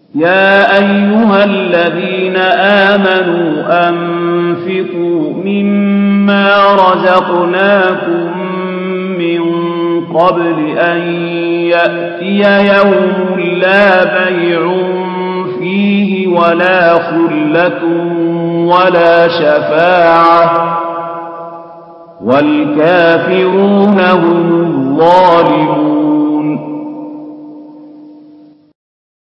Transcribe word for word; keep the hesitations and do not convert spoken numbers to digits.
يا أيها الذين آمنوا أنفقوا مما رزقناكم من قبل أن يأتي يوم لا بيع فيه ولا خلة ولا شفاعة والكافرون هم الظالمون